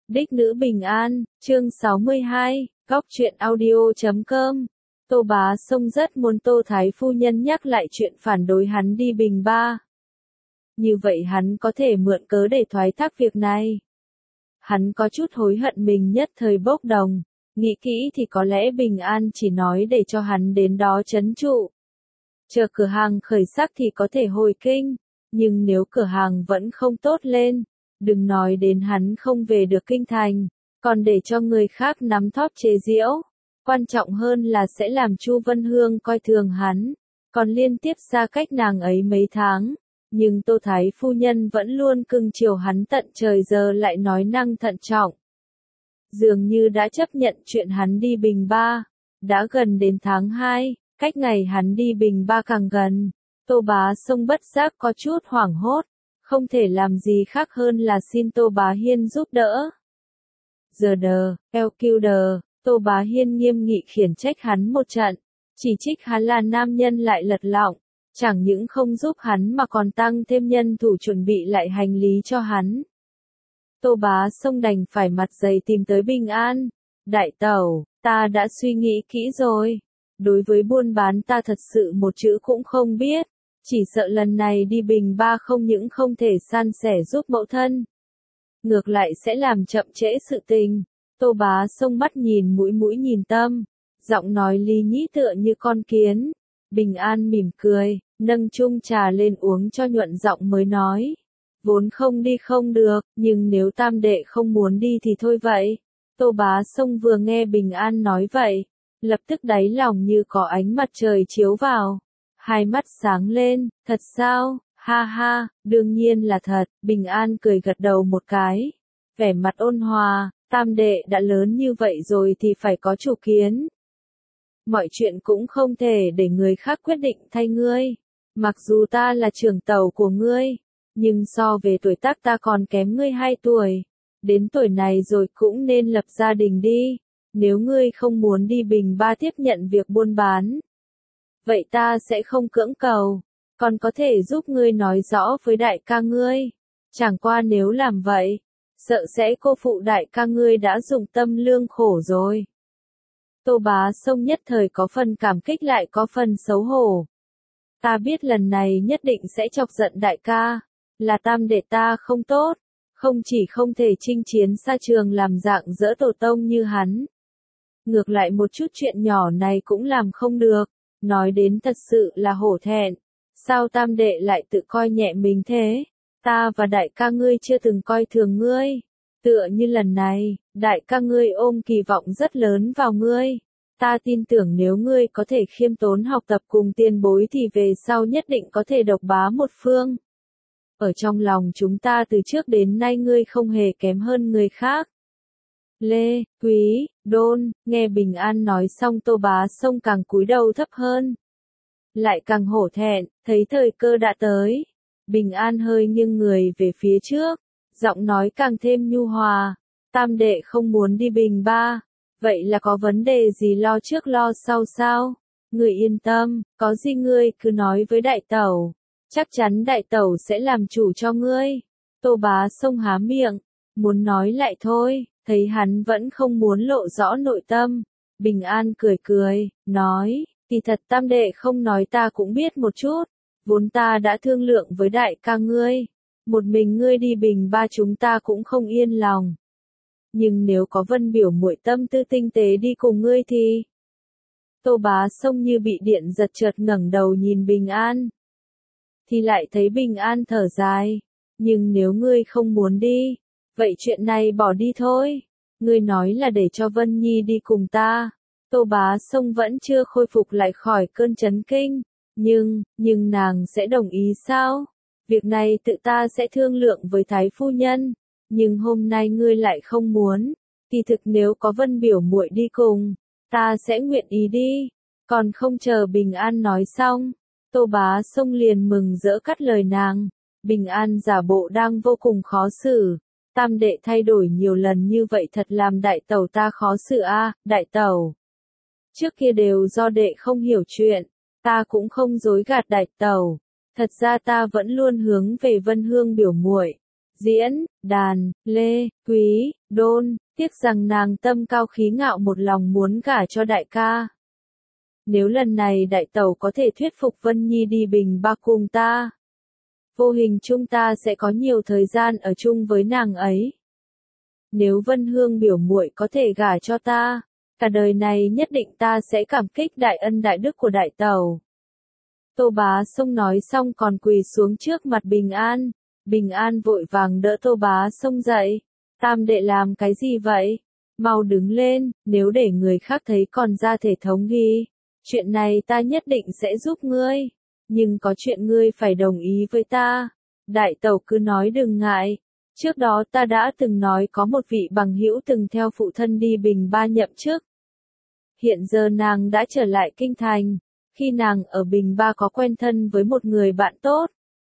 Đích nữ bình an, chương 62, góc truyện audio.com. Tô Bá Sông rất muốn Tô Thái Phu Nhân nhắc lại chuyện phản đối hắn đi Bình Ba. Như vậy hắn có thể mượn cớ để thoái thác việc này. Hắn có chút hối hận mình nhất thời bốc đồng, nghĩ kỹ thì có lẽ Bình An chỉ nói để cho hắn đến đó trấn trụ. Chờ cửa hàng khởi sắc thì có thể hồi kinh, nhưng nếu cửa hàng vẫn không tốt lên, đừng nói đến hắn không về được kinh thành, còn để cho người khác nắm thóp chế giễu. Quan trọng hơn là sẽ làm Chu Vân Hương coi thường hắn, còn liên tiếp xa cách nàng ấy mấy tháng. Nhưng Tô Thái Phu Nhân vẫn luôn cưng chiều hắn tận trời giờ lại nói năng thận trọng. Dường như đã chấp nhận chuyện hắn đi Bình Ba. Đã gần đến tháng 2, cách ngày hắn đi Bình Ba càng gần, Tô Bá Sông bất giác có chút hoảng hốt, không thể làm gì khác hơn là xin Tô Bá Hiên giúp đỡ. Giờ đờ, Tô Bá Hiên nghiêm nghị khiển trách hắn một trận, chỉ trích hắn là nam nhân lại lật lọng, chẳng những không giúp hắn mà còn tăng thêm nhân thủ chuẩn bị lại hành lý cho hắn. Tô Bá Sông đành phải mặt dày tìm tới Bình An. Đại tẩu, ta đã suy nghĩ kỹ rồi. Đối với buôn bán ta thật sự một chữ cũng không biết. Chỉ sợ lần này đi Bình Ba không những không thể san sẻ giúp mẫu thân, ngược lại sẽ làm chậm trễ sự tình. Tô Bá Sông mắt nhìn mũi nhìn tâm, giọng nói lý nhí tựa như con kiến. Bình An mỉm cười, nâng chung trà lên uống cho nhuận giọng mới nói. Vốn không đi không được, nhưng nếu tam đệ không muốn đi thì thôi vậy. Tô Bá Sông vừa nghe Bình An nói vậy, lập tức đáy lòng như có ánh mặt trời chiếu vào. Hai mắt sáng lên, thật sao, ha ha, đương nhiên là thật. Bình An cười gật đầu một cái, vẻ mặt ôn hòa, tam đệ đã lớn như vậy rồi thì phải có chủ kiến. Mọi chuyện cũng không thể để người khác quyết định thay ngươi. Mặc dù ta là trưởng tàu của ngươi, nhưng so về tuổi tác ta còn kém ngươi 2 tuổi. Đến tuổi này rồi cũng nên lập gia đình đi. Nếu ngươi không muốn đi Bình Ba tiếp nhận việc buôn bán, vậy ta sẽ không cưỡng cầu, còn có thể giúp ngươi nói rõ với đại ca ngươi. Chẳng qua nếu làm vậy, sợ sẽ cô phụ đại ca ngươi đã dùng tâm lương khổ rồi. Tô Bá Sông nhất thời có phần cảm kích lại có phần xấu hổ. Ta biết lần này nhất định sẽ chọc giận đại ca, là tam đệ ta không tốt, không chỉ không thể chinh chiến xa trường làm dạng dỡ tổ tông như hắn. Ngược lại một chút chuyện nhỏ này cũng làm không được, nói đến thật sự là hổ thẹn. Sao tam đệ lại tự coi nhẹ mình thế? Ta và đại ca ngươi chưa từng coi thường ngươi. Tựa như lần này, đại ca ngươi ôm kỳ vọng rất lớn vào ngươi. Ta tin tưởng nếu ngươi có thể khiêm tốn học tập cùng tiền bối thì về sau nhất định có thể độc bá một phương. Ở trong lòng chúng ta từ trước đến nay ngươi không hề kém hơn người khác. Lê, Quý, Đôn, nghe Bình An nói xong Tô Bá Sông càng cúi đầu thấp hơn. Lại càng hổ thẹn, thấy thời cơ đã tới. Bình An hơi nghiêng người về phía trước, giọng nói càng thêm nhu hòa. Tam đệ không muốn đi Bình Ba, vậy là có vấn đề gì lo trước lo sau sao? Người yên tâm, có gì ngươi cứ nói với đại tẩu. Chắc chắn đại tẩu sẽ làm chủ cho ngươi. Tô Bá Sông há miệng, muốn nói lại thôi, thấy hắn vẫn không muốn lộ rõ nội tâm. Bình An cười, nói, kỳ thật tam đệ không nói ta cũng biết một chút. Vốn ta đã thương lượng với đại ca ngươi. Một mình ngươi đi Bình Ba chúng ta cũng không yên lòng. Nhưng nếu có Vân biểu muội tâm tư tinh tế đi cùng ngươi thì... Tô Bá Sông như bị điện giật chợt ngẩng đầu nhìn Bình An. Thì lại thấy Bình An thở dài. Nhưng nếu ngươi không muốn đi, vậy chuyện này bỏ đi thôi. Ngươi nói là để cho Vân Nhi đi cùng ta. Tô Bá Sông vẫn chưa khôi phục lại khỏi cơn chấn kinh. Nhưng nàng sẽ đồng ý sao? Việc này tự ta sẽ thương lượng với Thái Phu Nhân. Nhưng hôm nay ngươi lại không muốn. Kỳ thực nếu có Vân biểu muội đi cùng, ta sẽ nguyện ý đi. Còn không chờ Bình An nói xong, Tô Bá Sông liền mừng rỡ cắt lời nàng. Bình An giả bộ đang vô cùng khó xử. Tam đệ thay đổi nhiều lần như vậy thật làm đại tẩu ta khó xử a, đại tẩu. Trước kia đều do đệ không hiểu chuyện, ta cũng không dối gạt đại tẩu. Thật ra ta vẫn luôn hướng về Vân Hương biểu muội. Diễn, đàn, Lê, Quý, Đôn, tiếc rằng nàng tâm cao khí ngạo một lòng muốn gả cho đại ca. Nếu lần này đại tẩu có thể thuyết phục Vân Nhi đi Bình Ba cùng ta, vô hình chung ta sẽ có nhiều thời gian ở chung với nàng ấy. Nếu Vân Hương biểu muội có thể gả cho ta, cả đời này nhất định ta sẽ cảm kích đại ân đại đức của đại tẩu. Tô Bá Sông nói xong còn quỳ xuống trước mặt Bình An. Bình An vội vàng đỡ Tô Bá Sông dậy. Tam đệ làm cái gì vậy? Mau đứng lên, nếu để người khác thấy còn ra thể thống ghi. Chuyện này ta nhất định sẽ giúp ngươi. Nhưng có chuyện ngươi phải đồng ý với ta. Đại tẩu cứ nói đừng ngại. Trước đó ta đã từng nói có một vị bằng hữu từng theo phụ thân đi Bình Ba nhậm chức. Hiện giờ nàng đã trở lại kinh thành. Khi nàng ở Bình Ba có quen thân với một người bạn tốt.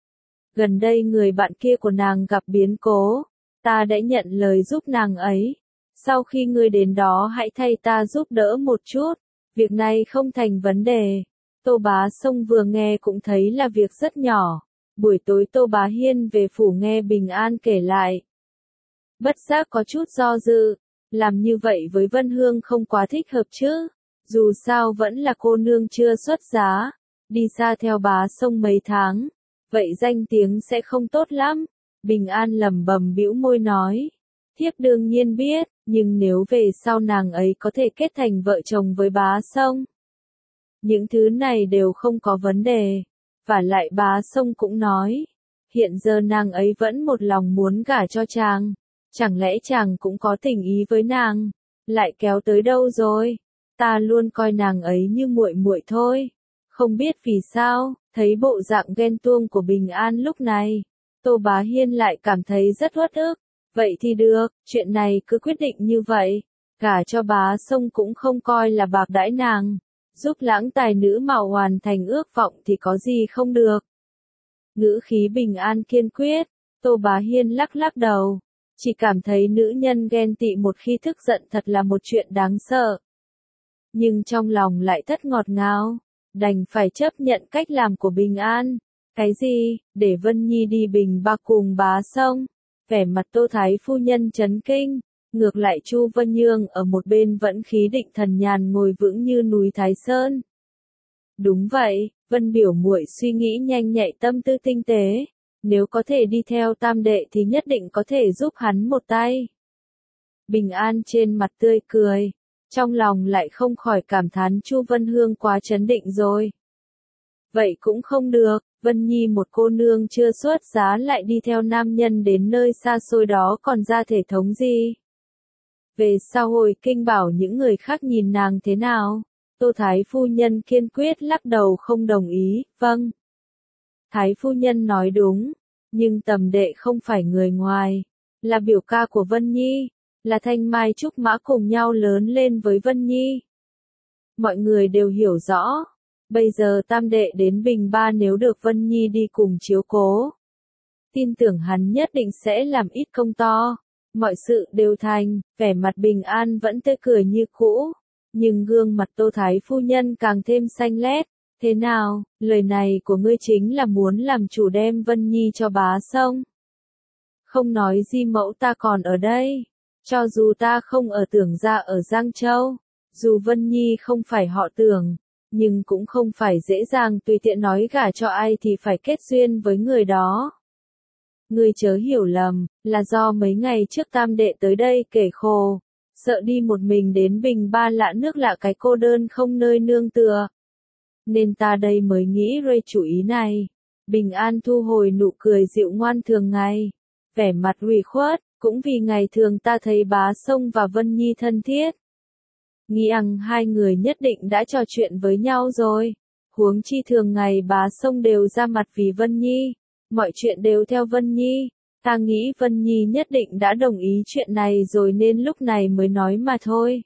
Gần đây người bạn kia của nàng gặp biến cố. Ta đã nhận lời giúp nàng ấy. Sau khi ngươi đến đó hãy thay ta giúp đỡ một chút. Việc này không thành vấn đề. Tô Bá Sông vừa nghe cũng thấy là việc rất nhỏ. Buổi tối Tô Bá Hiên về phủ nghe Bình An kể lại. Bất giác có chút do dự. Làm như vậy với Vân Hương không quá thích hợp chứ. Dù sao vẫn là cô nương chưa xuất giá. Đi xa theo Bá Sông mấy tháng. Vậy danh tiếng sẽ không tốt lắm. Bình An lẩm bẩm bĩu môi nói. Thiếp đương nhiên biết, nhưng nếu về sau nàng ấy có thể kết thành vợ chồng với Bá Sông. Những thứ này đều không có vấn đề. Và lại Bá Sông cũng nói. Hiện giờ nàng ấy vẫn một lòng muốn gả cho chàng. Chẳng lẽ chàng cũng có tình ý với nàng? Lại kéo tới đâu rồi? Ta luôn coi nàng ấy như muội muội thôi. Không biết vì sao, thấy bộ dạng ghen tuông của Bình An lúc này. Tô Bá Hiên lại cảm thấy rất uất ức. Vậy thì được, chuyện này cứ quyết định như vậy. Gả cho Bá Sông cũng không coi là bạc đãi nàng. Giúp lãng tài nữ mà hoàn thành ước vọng thì có gì không được. Ngữ khí Bình An kiên quyết. Tô Bá Hiên lắc lắc đầu. Chỉ cảm thấy nữ nhân ghen tị một khi tức giận thật là một chuyện đáng sợ. Nhưng trong lòng lại thất ngọt ngào. Đành phải chấp nhận cách làm của Bình An. Cái gì, để Vân Nhi đi Bình Ba cùng Bá Sông. Vẻ mặt Tô Thái phu nhân chấn kinh. Ngược lại Chu Vân Nhương ở một bên vẫn khí định thần nhàn ngồi vững như núi Thái Sơn. Đúng vậy, Vân biểu muội suy nghĩ nhanh nhạy tâm tư tinh tế. Nếu có thể đi theo tam đệ thì nhất định có thể giúp hắn một tay. Bình An trên mặt tươi cười. Trong lòng lại không khỏi cảm thán Chu Vân Hương quá trấn định rồi. Vậy cũng không được, Vân Nhi một cô nương chưa xuất giá lại đi theo nam nhân đến nơi xa xôi đó còn ra thể thống gì. Về sau hồi kinh bảo những người khác nhìn nàng thế nào, Tô Thái phu nhân kiên quyết lắc đầu không đồng ý, vâng. Thái phu nhân nói đúng, nhưng tầm đệ không phải người ngoài, là biểu ca của Vân Nhi, là thanh mai trúc mã cùng nhau lớn lên với Vân Nhi. Mọi người đều hiểu rõ. Bây giờ tam đệ đến Bình Ba nếu được Vân Nhi đi cùng chiếu cố. Tin tưởng hắn nhất định sẽ làm ít công to. Mọi sự đều thành, vẻ mặt Bình An vẫn tươi cười như cũ. Nhưng gương mặt Tô Thái phu nhân càng thêm xanh lét. Thế nào, lời này của ngươi chính là muốn làm chủ đem Vân Nhi cho Bá Sông. Không nói Di mẫu ta còn ở đây. Cho dù ta không ở Tưởng gia ở Giang Châu. Dù Vân Nhi không phải họ Tưởng. Nhưng cũng không phải dễ dàng tùy tiện nói gả cho ai thì phải kết duyên với người đó. Ngươi chớ hiểu lầm, là do mấy ngày trước tam đệ tới đây kể khổ, sợ đi một mình đến Bình Ba lạ nước lạ cái cô đơn không nơi nương tựa. Nên ta đây mới nghĩ ra chủ ý này. Bình An thu hồi nụ cười dịu ngoan thường ngày, vẻ mặt ủy khuất, cũng vì ngày thường ta thấy Bá Sông và Vân Nhi thân thiết. Nghĩ rằng hai người nhất định đã trò chuyện với nhau rồi. Huống chi thường ngày Bá Sông đều ra mặt vì Vân Nhi. Mọi chuyện đều theo Vân Nhi. Ta nghĩ Vân Nhi nhất định đã đồng ý chuyện này rồi nên lúc này mới nói mà thôi.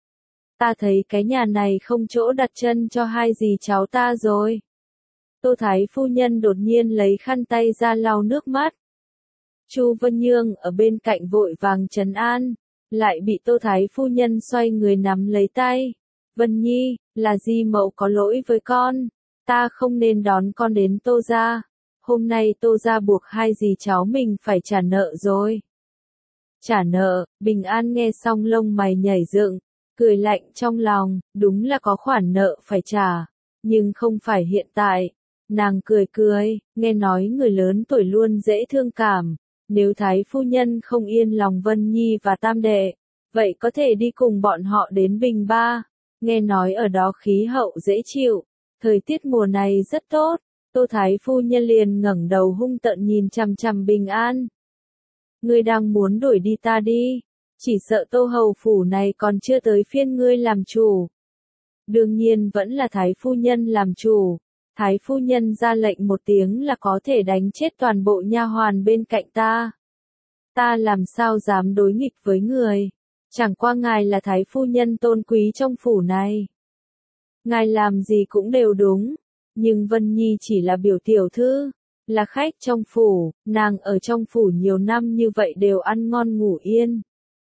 Ta thấy cái nhà này không chỗ đặt chân cho hai dì cháu ta rồi. Tô Thái phu nhân đột nhiên lấy khăn tay ra lau nước mắt. Chu Vân Nhương ở bên cạnh vội vàng trấn an. Lại bị Tô Thái phu nhân xoay người nắm lấy tay. Vân Nhi, là Di mẫu có lỗi với con. Ta không nên đón con đến Tô gia. Hôm nay Tô gia buộc hai dì cháu mình phải trả nợ rồi. Trả nợ, Bình An nghe xong lông mày nhảy dựng, cười lạnh trong lòng, đúng là có khoản nợ phải trả, nhưng không phải hiện tại. Nàng cười cười, nghe nói người lớn tuổi luôn dễ thương cảm, nếu Thái phu nhân không yên lòng Vân Nhi và Tam đệ, vậy có thể đi cùng bọn họ đến Bình Ba, nghe nói ở đó khí hậu dễ chịu, thời tiết mùa này rất tốt. Tô Thái phu nhân liền ngẩng đầu hung tợn nhìn chằm chằm Bình An. Ngươi đang muốn đuổi đi ta đi, chỉ sợ Tô hầu phủ này còn chưa tới phiên ngươi làm chủ. Đương nhiên vẫn là Thái phu nhân làm chủ. Thái phu nhân ra lệnh một tiếng là có thể đánh chết toàn bộ nha hoàn bên cạnh ta. Ta làm sao dám đối nghịch với người? Chẳng qua ngài là Thái phu nhân tôn quý trong phủ này. Ngài làm gì cũng đều đúng. Nhưng Vân Nhi chỉ là biểu tiểu thư, là khách trong phủ, nàng ở trong phủ nhiều năm như vậy đều ăn ngon ngủ yên.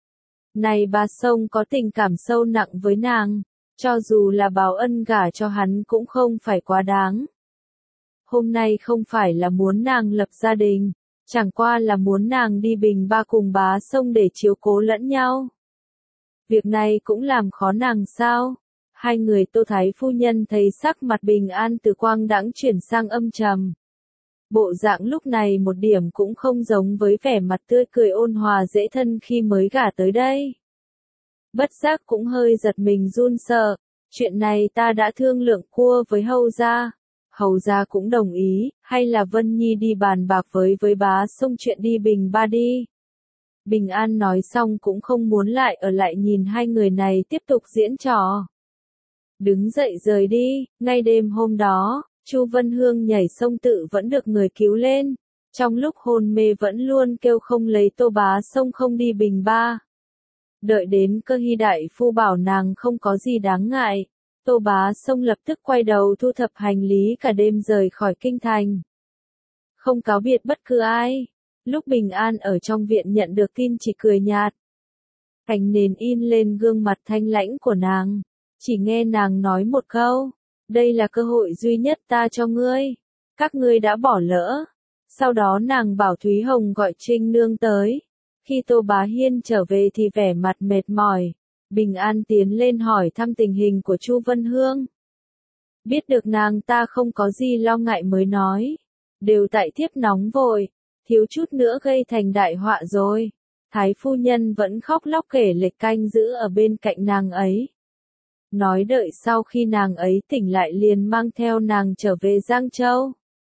Này bà Sông có tình cảm sâu nặng với nàng, cho dù là báo ân gả cho hắn cũng không phải quá đáng. Hôm nay không phải là muốn nàng lập gia đình, chẳng qua là muốn nàng đi Bình Ba cùng bá Sông để chiếu cố lẫn nhau. Việc này cũng làm khó nàng sao? Hai người Tô Thái phu nhân thấy sắc mặt Bình An từ quang đãng chuyển sang âm trầm. Bộ dạng lúc này một điểm cũng không giống với vẻ mặt tươi cười ôn hòa dễ thân khi mới gả tới đây. Bất giác cũng hơi giật mình run sợ, chuyện này ta đã thương lượng qua với Hầu gia. Hầu gia cũng đồng ý, hay là Vân Nhi đi bàn bạc với bá Sông chuyện đi Bình Ba đi. Bình An nói xong cũng không muốn lại ở lại nhìn hai người này tiếp tục diễn trò. Đứng dậy rời đi, ngay đêm hôm đó, Chu Vân Hương nhảy sông tự vẫn được người cứu lên. Trong lúc hôn mê vẫn luôn kêu không lấy Tô bá Sông không đi Bình Ba. Đợi đến Cơ Hy đại phu bảo nàng không có gì đáng ngại, Tô bá Sông lập tức quay đầu thu thập hành lý cả đêm rời khỏi kinh thành. Không cáo biệt bất cứ ai. Lúc Bình An ở trong viện nhận được tin chỉ cười nhạt. Thành nền in lên gương mặt thanh lãnh của nàng. Chỉ nghe nàng nói một câu, đây là cơ hội duy nhất ta cho ngươi, các ngươi đã bỏ lỡ. Sau đó nàng bảo Thúy Hồng gọi Trinh Nương tới. Khi Tô Bá Hiên trở về thì vẻ mặt mệt mỏi, Bình An tiến lên hỏi thăm tình hình của Chu Vân Hương. Biết được nàng ta không có gì lo ngại mới nói, đều tại thiếp nóng vội, thiếu chút nữa gây thành đại họa rồi. Thái phu nhân vẫn khóc lóc kể lệch canh giữ ở bên cạnh nàng ấy. Nói đợi sau khi nàng ấy tỉnh lại liền mang theo nàng trở về Giang Châu.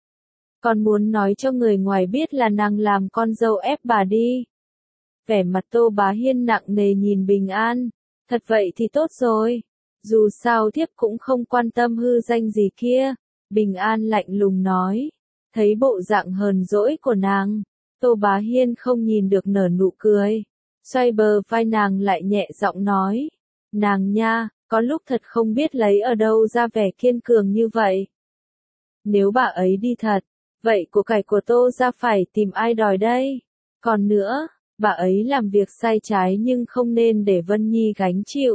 Còn muốn nói cho người ngoài biết là nàng làm con dâu ép bà đi. Vẻ mặt Tô Bá Hiên nặng nề nhìn Bình An. Thật vậy thì tốt rồi. Dù sao thiếp cũng không quan tâm hư danh gì kia. Bình An lạnh lùng nói. Thấy bộ dạng hờn dỗi của nàng, Tô Bá Hiên không nhìn được nở nụ cười. Xoay bờ vai nàng lại nhẹ giọng nói. Nàng nha, có lúc thật không biết lấy ở đâu ra vẻ kiên cường như vậy. Nếu bà ấy đi thật, vậy của cải của Tô gia phải tìm ai đòi đây? Còn nữa, bà ấy làm việc sai trái nhưng không nên để Vân Nhi gánh chịu.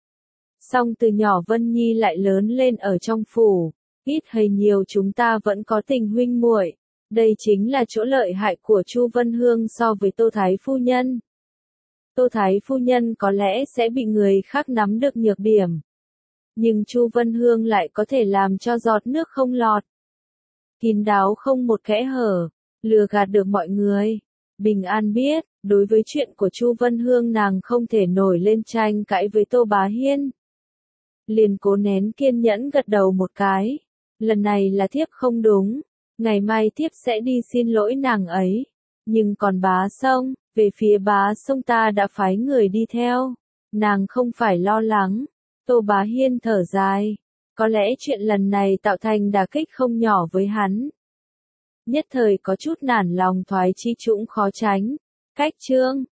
Song từ nhỏ Vân Nhi lại lớn lên ở trong phủ, ít hay nhiều chúng ta vẫn có tình huynh muội. Đây chính là chỗ lợi hại của Chu Vân Hương so với Tô Thái phu nhân. Tô Thái phu nhân có lẽ sẽ bị người khác nắm được nhược điểm. Nhưng Chu Vân Hương lại có thể làm cho giọt nước không lọt. Kín đáo không một kẽ hở, lừa gạt được mọi người. Bình An biết, đối với chuyện của Chu Vân Hương nàng không thể nổi lên tranh cãi với Tô Bá Hiên. Liền cố nén kiên nhẫn gật đầu một cái. Lần này là thiếp không đúng, ngày mai thiếp sẽ đi xin lỗi nàng ấy. Nhưng còn bá Sông, về phía bá Sông ta đã phái người đi theo. Nàng không phải lo lắng. Tô Bá Hiên thở dài. Có lẽ chuyện lần này tạo thành đả kích không nhỏ với hắn. Nhất thời có chút nản lòng thoái chí trũng khó tránh. Cách chương